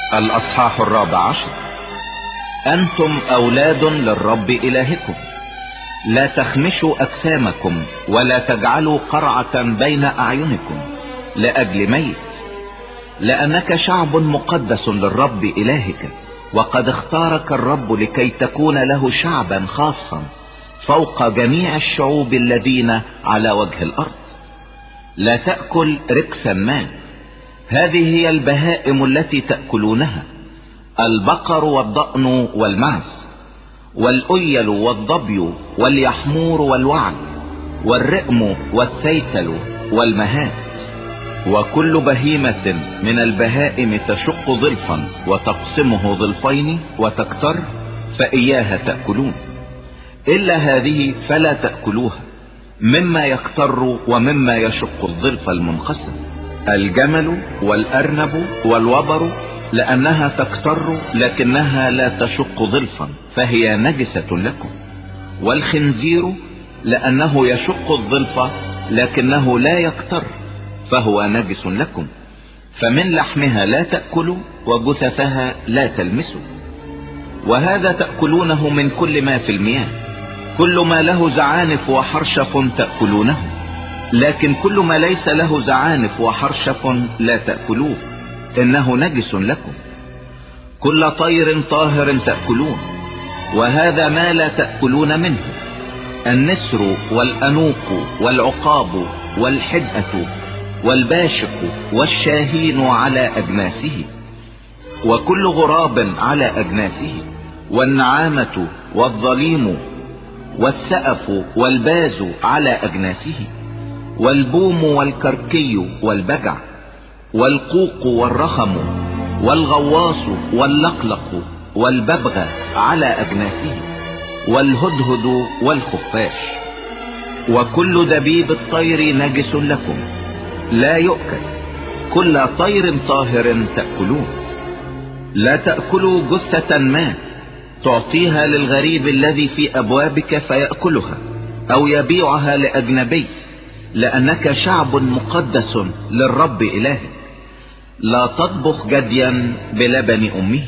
الأصحاح 14. أنتم أولاد للرب إلهكم، لا تخمشوا أجسامكم ولا تجعلوا قرعة بين أعينكم لأجل ميت، لأنك شعب مقدس للرب إلهك، وقد اختارك الرب لكي تكون له شعبا خاصا فوق جميع الشعوب الذين على وجه الأرض. لا تأكل ركسا ما، هذه هي البهائم التي تأكلونها: البقر والضأن والمعز والأيل والظبي واليحمور والوعل والرئم والثيتل والمهات، وكل بهيمة من البهائم تشق ظلفا وتقسمه ظلفين وتكتر فإياها تأكلون، إلا هذه فلا تأكلوها: مما يكتر ومما يشق الظلف المنقسم: الجمل والأرنب والوبر، لأنها تكتر لكنها لا تشق ظلفا فهي نجسة لكم، والخنزير لأنه يشق الظلف لكنه لا يكتر فهو نجس لكم، فمن لحمها لا تأكلوا وجثثها لا تلمسوا. وهذا تأكلونه من كل ما في المياه: كل ما له زعانف وحرشف تأكلونه، لكن كل ما ليس له زعانف وحرشف لا تأكلوه، إنه نجس لكم. كل طير طاهر تأكلون، وهذا ما لا تأكلون منه: النسر والأنوق والعقاب والحدأة والباشق والشاهين على أجناسه، وكل غراب على أجناسه، والنعامة والظليم والسأف والباز على أجناسه، والبوم والكركي والبجع والقوق والرخم والغواص واللقلق والببغ على أجناسه، والهدهد والخفاش. وكل دبيب الطير نجس لكم، لا يؤكل. كل طير طاهر تأكلون. لا تأكلوا جثة ما تعطيها للغريب الذي في أبوابك فيأكلها أو يبيعها لأجنبي، لأنك شعب مقدس للرب إلهك. لا تطبخ جديا بلبن أمه.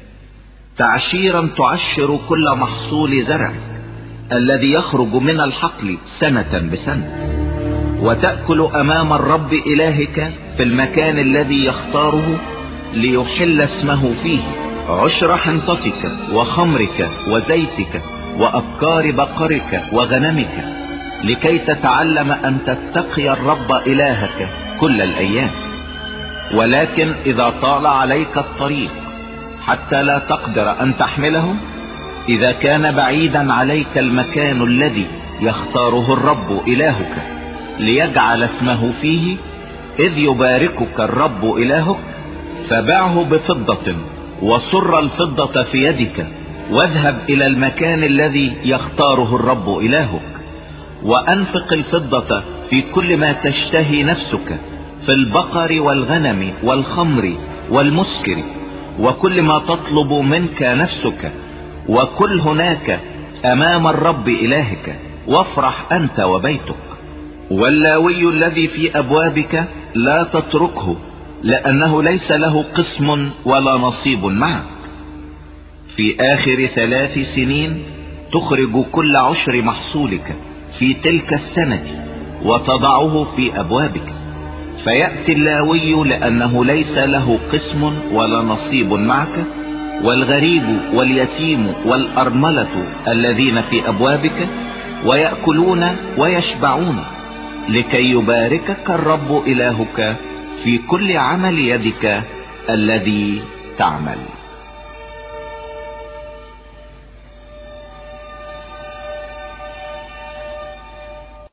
تعشيرا تعشر كل محصول زرعك الذي يخرج من الحقل سنة بسنة، وتأكل أمام الرب إلهك في المكان الذي يختاره ليحل اسمه فيه عشر حنطتك وخمرك وزيتك وأبكار بقرك وغنمك، لكي تتعلم أن تتقي الرب إلهك كل الأيام. ولكن إذا طال عليك الطريق حتى لا تقدر أن تحمله، إذا كان بعيدا عليك المكان الذي يختاره الرب إلهك ليجعل اسمه فيه، إذ يباركك الرب إلهك، فبعه بفضة وصر الفضة في يدك، واذهب إلى المكان الذي يختاره الرب إلهك، وأنفق الفضة في كل ما تشتهي نفسك، في البقر والغنم والخمر والمسكر وكل ما تطلب منك نفسك، وكل هناك أمام الرب إلهك، وافرح أنت وبيتك. واللاوي الذي في أبوابك لا تتركه، لأنه ليس له قسم ولا نصيب معك. في آخر 3 سنين تخرج كل عشر محصولك في تلك السنة وتضعه في أبوابك، فيأتي اللاوي لأنه ليس له قسم ولا نصيب معك، والغريب واليتيم والأرملة الذين في أبوابك، ويأكلون ويشبعون، لكي يباركك الرب إلهك في كل عمل يدك الذي تعمل.